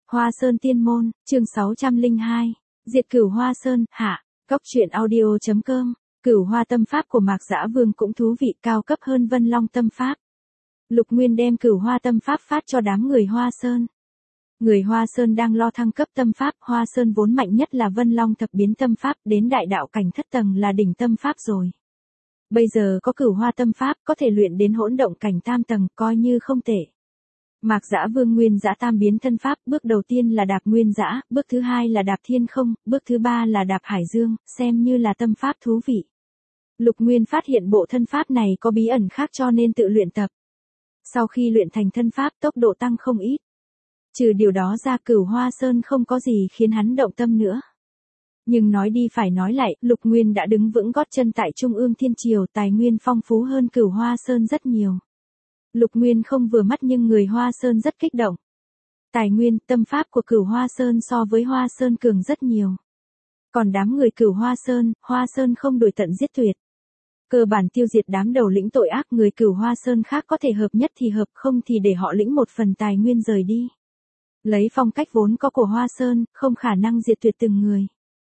Hoa Sơn Tiên Môn, chương 602, Diệt Cửu Hoa Sơn, hạ, Góc truyện audio.com, Cửu Hoa tâm pháp của Mạc Dã Vương cũng thú vị, cao cấp hơn Vân Long tâm pháp. Lục Nguyên đem Cửu Hoa tâm pháp phát cho đám người Hoa Sơn. Người Hoa Sơn đang lo thăng cấp tâm pháp, Hoa Sơn vốn mạnh nhất là Vân Long thập biến tâm pháp, đến đại đạo cảnh thất tầng là đỉnh tâm pháp rồi. Bây giờ có Cửu Hoa tâm pháp, có thể luyện đến hỗn động cảnh tam tầng, coi như không tệ. Mạc Dã Vương nguyên dã tam biến thân pháp, bước đầu tiên là đạp nguyên dã, bước thứ hai là đạp thiên không, bước thứ ba là đạp hải dương, xem như là tâm pháp thú vị. Lục Nguyên phát hiện bộ thân pháp này có bí ẩn khác cho nên tự luyện tập. Sau khi luyện thành thân pháp, tốc độ tăng không ít. Trừ điều đó ra, Cửu Hoa Sơn không có gì khiến hắn động tâm nữa. Nhưng nói đi phải nói lại, Lục Nguyên đã đứng vững gót chân tại Trung ương Thiên Triều, tài nguyên phong phú hơn Cửu Hoa Sơn rất nhiều. Lục Nguyên không vừa mắt nhưng người Hoa Sơn rất kích động. Tài nguyên, tâm pháp của Cửu Hoa Sơn so với Hoa Sơn cường rất nhiều. Còn đám người Cửu Hoa Sơn không đuổi tận giết tuyệt. Cơ bản tiêu diệt đám đầu lĩnh tội ác, người Cửu Hoa Sơn khác có thể hợp nhất thì hợp, không thì để họ lĩnh một phần tài nguyên rời đi. Lấy phong cách vốn có của Hoa Sơn, không khả năng diệt tuyệt từng người.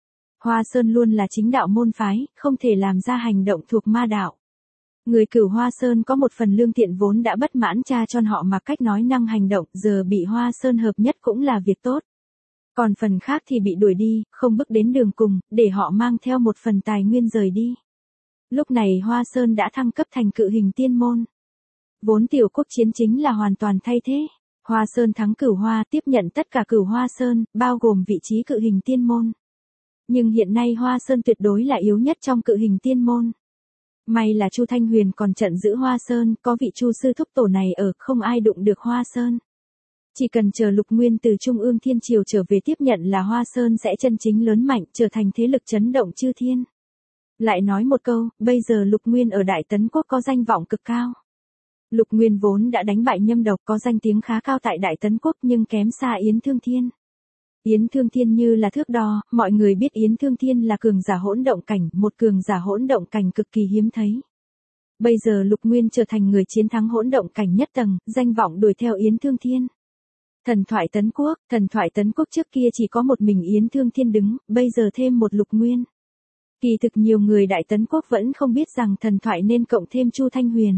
Hoa Sơn luôn là chính đạo môn phái, không thể làm ra hành động thuộc ma đạo. Người Cửu Hoa Sơn có một phần lương thiện vốn đã bất mãn cha cho họ mà cách nói năng hành động, giờ bị Hoa Sơn hợp nhất cũng là việc tốt. Còn phần khác thì bị đuổi đi, không bước đến đường cùng, để họ mang theo một phần tài nguyên rời đi. Lúc này Hoa Sơn đã thăng cấp thành Cự Hình Tiên Môn. Vốn tiểu quốc chiến chính là hoàn toàn thay thế. Hoa Sơn thắng Cửu Hoa, tiếp nhận tất cả Cửu Hoa Sơn, bao gồm vị trí Cự Hình Tiên Môn. Nhưng hiện nay Hoa Sơn tuyệt đối là yếu nhất trong Cự Hình Tiên Môn. May là Chu Thanh Huyền còn trận giữ Hoa Sơn, có vị Chu sư thúc tổ này ở, không ai đụng được Hoa Sơn. Chỉ cần chờ Lục Nguyên từ Trung ương Thiên Triều trở về tiếp nhận là Hoa Sơn sẽ chân chính lớn mạnh, trở thành thế lực chấn động chư thiên. Lại nói một câu, bây giờ Lục Nguyên ở Đại Tấn Quốc có danh vọng cực cao. Lục Nguyên vốn đã đánh bại Nhâm Độc, có danh tiếng khá cao tại Đại Tấn Quốc nhưng kém xa Yến Thương Thiên. Yến Thương Thiên như là thước đo, mọi người biết Yến Thương Thiên là cường giả hỗn động cảnh, một cường giả hỗn động cảnh cực kỳ hiếm thấy. Bây giờ Lục Nguyên trở thành người chiến thắng hỗn động cảnh nhất tầng, danh vọng đuổi theo Yến Thương Thiên. Thần thoại Tấn Quốc trước kia chỉ có một mình Yến Thương Thiên đứng, bây giờ thêm một Lục Nguyên. Kỳ thực nhiều người Đại Tấn Quốc vẫn không biết rằng thần thoại nên cộng thêm Chu Thanh Huyền.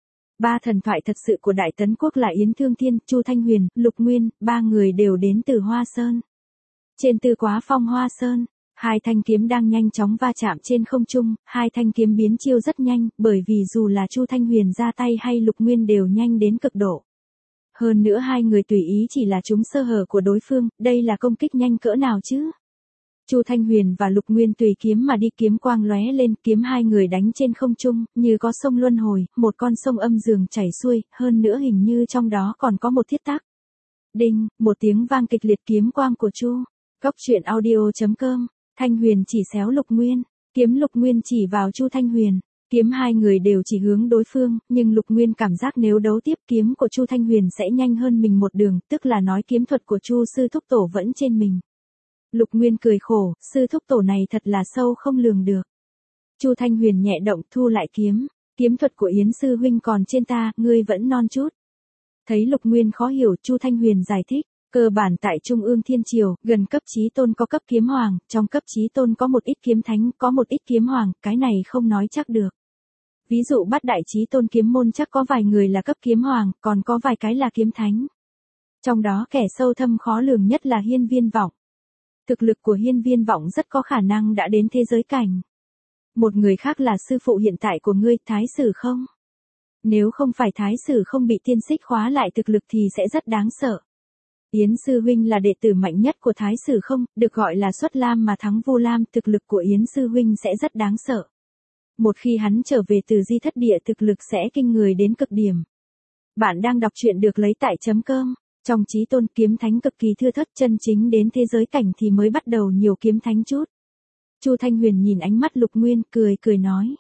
Ba thần thoại thật sự của Đại Tấn Quốc là Yến Thương Thiên, Chu Thanh Huyền, Lục Nguyên, ba người đều đến từ Hoa Sơn. Trên Tư Quá Phong Hoa Sơn, hai thanh kiếm đang nhanh chóng va chạm trên không trung, hai thanh kiếm biến chiêu rất nhanh, bởi vì dù là Chu Thanh Huyền ra tay hay Lục Nguyên đều nhanh đến cực độ. Hơn nữa hai người tùy ý chỉ là chúng sơ hở của đối phương, đây là công kích nhanh cỡ nào chứ? Chu Thanh Huyền và Lục Nguyên tùy kiếm mà đi, kiếm quang lóe lên, kiếm hai người đánh trên không trung, như có sông luân hồi, một con sông âm dương chảy xuôi, hơn nữa hình như trong đó còn có một thiết tắc. Đinh, một tiếng vang kịch liệt, kiếm quang của Chu. Góc truyện audio.com, Thanh Huyền chỉ xéo Lục Nguyên, kiếm Lục Nguyên chỉ vào Chu Thanh Huyền, kiếm hai người đều chỉ hướng đối phương, nhưng Lục Nguyên cảm giác nếu đấu tiếp kiếm của Chu Thanh Huyền sẽ nhanh hơn mình một đường, tức là nói kiếm thuật của Chu sư thúc tổ vẫn trên mình. Lục Nguyên cười khổ, sư thúc tổ này thật là sâu không lường được. Chu Thanh Huyền nhẹ động thu lại kiếm thuật của Yến sư huynh còn trên ta, ngươi vẫn non chút. Thấy Lục Nguyên khó hiểu, Chu Thanh Huyền giải thích. Cơ bản tại Trung ương Thiên Triều, gần cấp chí tôn có cấp kiếm hoàng, trong cấp chí tôn có một ít kiếm thánh, có một ít kiếm hoàng, cái này không nói chắc được. Ví dụ Bát đại chí tôn kiếm môn chắc có vài người là cấp kiếm hoàng, còn có vài cái là kiếm thánh. Trong đó kẻ sâu thâm khó lường nhất là Hiên Viên Vọng. Thực lực của Hiên Viên Vọng rất có khả năng đã đến thế giới cảnh. Một người khác là sư phụ hiện tại của ngươi, Thái Sử Không. Nếu không phải Thái Sử Không bị tiên xích khóa lại thực lực thì sẽ rất đáng sợ. Yến sư huynh là đệ tử mạnh nhất của Thái Sử Không, được gọi là xuất lam mà thắng Vu Lam, thực lực của Yến sư huynh sẽ rất đáng sợ. Một khi hắn trở về từ Di Thất Địa, thực lực sẽ kinh người đến cực điểm. Bạn đang đọc truyện được lấy tại .com. Trong chí tôn kiếm thánh cực kỳ thưa thớt, chân chính đến thế giới cảnh thì mới bắt đầu nhiều kiếm thánh chút. Chu Thanh Huyền nhìn ánh mắt Lục Nguyên, cười nói.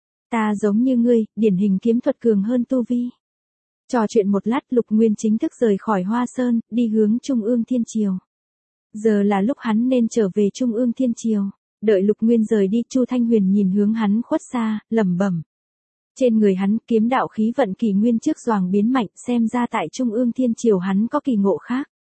Ta giống như ngươi, điển hình kiếm thuật cường hơn tu vi. Trò chuyện một lát, Lục Nguyên chính thức rời khỏi Hoa Sơn, đi hướng Trung ương Thiên Triều. Giờ là lúc hắn nên trở về Trung ương Thiên Triều. Đợi Lục Nguyên rời đi, Chu Thanh Huyền nhìn hướng hắn khuất xa, lẩm bẩm. Trên người hắn kiếm đạo khí vận kỷ nguyên trước doàng biến mạnh, xem ra tại Trung ương Thiên Triều hắn có kỳ ngộ khác.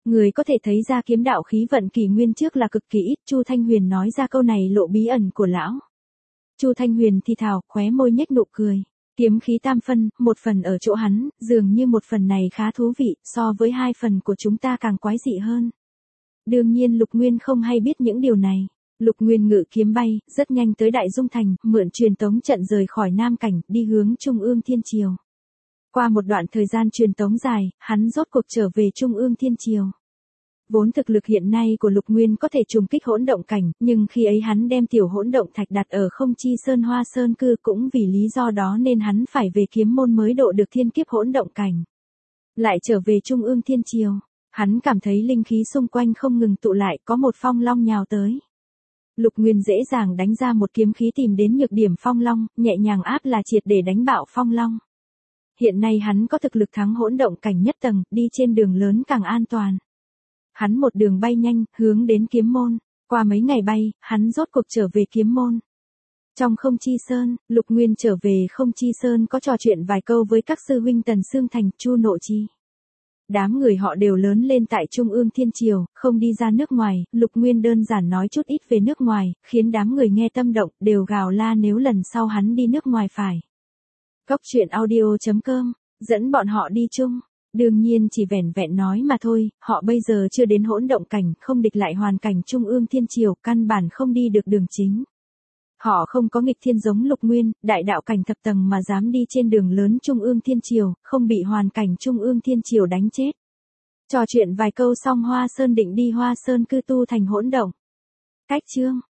Người có thể thấy ra kiếm đạo khí vận kỷ nguyên trước là cực kỳ ít, Chu Thanh Huyền nói ra câu này lộ bí ẩn của lão. Chu Thanh Huyền thì thào, khóe môi nhếch nụ cười. Kiếm khí tam phân, một phần ở chỗ hắn, dường như một phần này khá thú vị, so với hai phần của chúng ta càng quái dị hơn. Đương nhiên Lục Nguyên không hay biết những điều này. Lục Nguyên ngự kiếm bay, rất nhanh tới Đại Dung Thành, mượn truyền tống trận rời khỏi Nam Cảnh, đi hướng Trung ương Thiên Triều. Qua một đoạn thời gian truyền tống dài, hắn rốt cuộc trở về Trung ương Thiên Triều. Vốn thực lực hiện nay của Lục Nguyên có thể trùng kích hỗn động cảnh, nhưng khi ấy hắn đem tiểu hỗn động thạch đặt ở Không Chi Sơn Hoa Sơn cư, cũng vì lý do đó nên hắn phải về kiếm môn mới độ được thiên kiếp hỗn động cảnh. Lại trở về Trung ương Thiên Triều, hắn cảm thấy linh khí xung quanh không ngừng tụ lại, có một phong long nhào tới. Lục Nguyên dễ dàng đánh ra một kiếm khí tìm đến nhược điểm phong long, nhẹ nhàng áp là triệt để đánh bạo phong long. Hiện nay hắn có thực lực thắng hỗn động cảnh nhất tầng, đi trên đường lớn càng an toàn. Hắn một đường bay nhanh, hướng đến kiếm môn. Qua mấy ngày bay, hắn rốt cuộc trở về kiếm môn. Trong Không Chi Sơn, Lục Nguyên trở về Không Chi Sơn có trò chuyện vài câu với các sư huynh Tần Xương Thành, Chu Nộ Chi. Đám người họ đều lớn lên tại Trung ương Thiên Triều, không đi ra nước ngoài, Lục Nguyên đơn giản nói chút ít về nước ngoài, khiến đám người nghe tâm động, đều gào la nếu lần sau hắn đi nước ngoài phải. Cốc truyện audio.com, dẫn bọn họ đi chung. Đương nhiên chỉ vẻn vẹn nói mà thôi, họ bây giờ chưa đến hỗn động cảnh, không địch lại hoàn cảnh Trung ương Thiên Triều, căn bản không đi được đường chính. Họ không có nghịch thiên giống Lục Nguyên, đại đạo cảnh thập tầng mà dám đi trên đường lớn Trung ương Thiên Triều, không bị hoàn cảnh Trung ương Thiên Triều đánh chết. Trò chuyện vài câu xong Hoa Sơn định đi Hoa Sơn cư tu thành hỗn động. Cách chương